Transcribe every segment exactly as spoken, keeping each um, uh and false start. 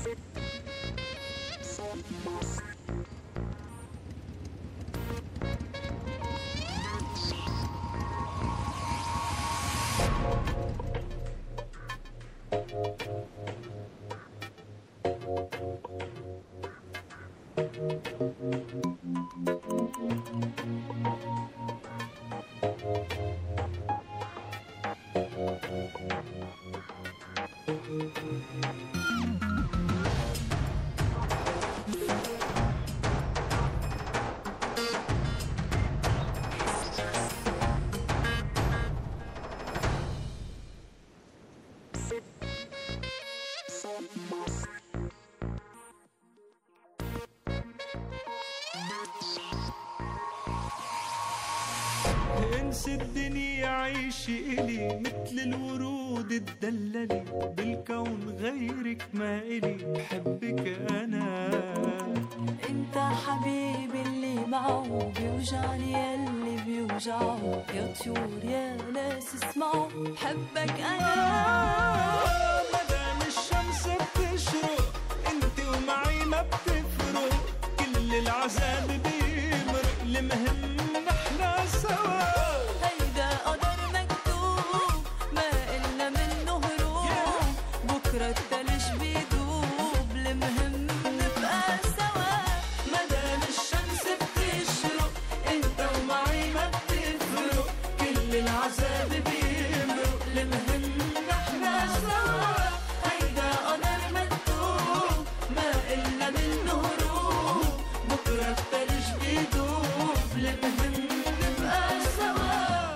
انسى الدنيا عيشي إلي مثل الورود تدللي بالكون غيرك ما إلي بحبك أنا. انت حبيبي اللي معه بيوجعني يلي بيوجعه، يا طيور يا ناس اسمعوا بحبك أنا. مدام الشمس بتشرق انت ومعي ما بتفرق، كل العذاب بيمرق، المهم نحنا سوا. هيدا قدر مكتوب ما إلنا منه هروب، بكرة التلج بيدوب، المهم نبقى سوا. مدام الشمس بتشرق انت ومعي ما بتفرق، كل العذاب بيمرق، المهم نحنا سوا. هيدا قدر مكتوب ما إلنا منه هروب، بكرة التلج بيدوب، المهم نبقى سوا.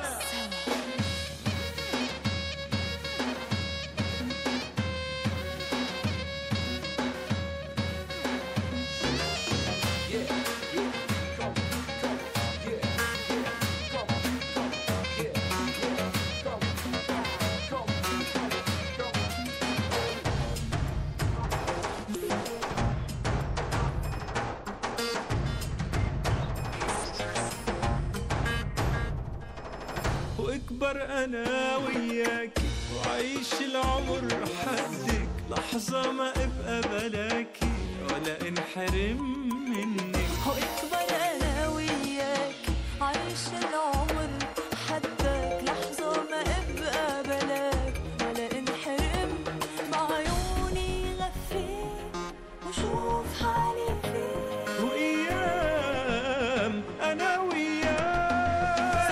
واكبر انا وياكي وعيش العمر حدك، لحظة ما ابقى بلاكي ولا انحرم منك. واكبر انا وياك عيش العمر حدك، لحظة ما ابقى بلاك ولا انحرم. بعيوني غفيت وشوف حالي فيك، وايام انا وياك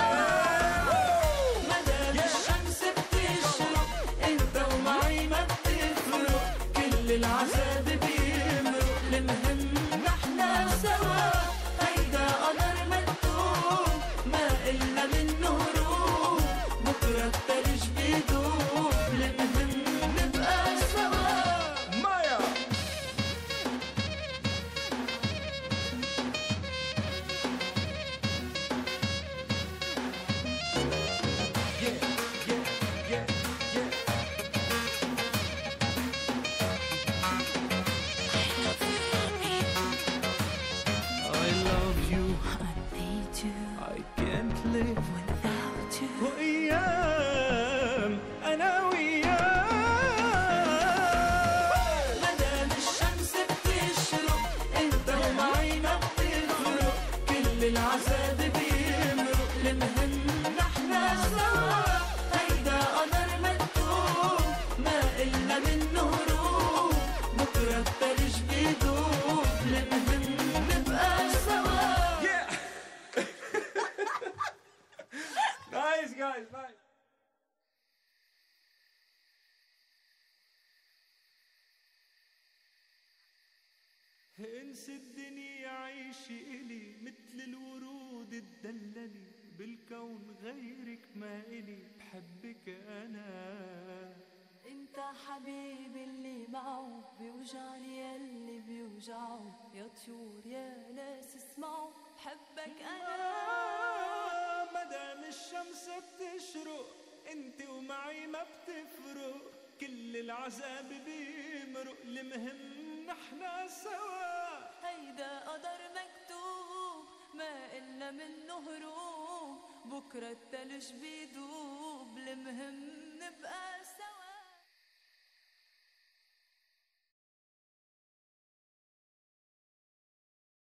مدام الشمس بتشرق انت ومعي ما بتفرق، كل العذاب بيمرق، المهم نحنا سوا. هيدا قدر مكتوب ما إلنا منه هروب، بكرة التلج بيدوب، المهم نبقى سوا. مايا. I love you, I need you, I can't live without you. وأيام أنا وياك. مدام الشمس بتشرق انت ومعي ما بتفرق، كل العذاب بيمرق، المهم نحنا سوا. هيدا قدر مكتوب ما إلنا منه هروب، بكرة التلج بيدوب، المهم نبقى سوا. Yeah. Nice guys, nice. انسى الدنيا عيشي إلي مثل الورود تدللي بالكون غيرك ما إلي بحبك أنا. انت حبيبي اللي معه بيوجعني يلي بيوجعه، يا طيور يا ناس اسمعوا بحبك انا. مدام الشمس بتشرق انت ومعي ما بتفرق، كل العذاب بيمرق، المهم نحنا سوا. هيدا قدر مكتوب ما إلنا منه هروب، بكرة التلج بيدوب، المهم نبقى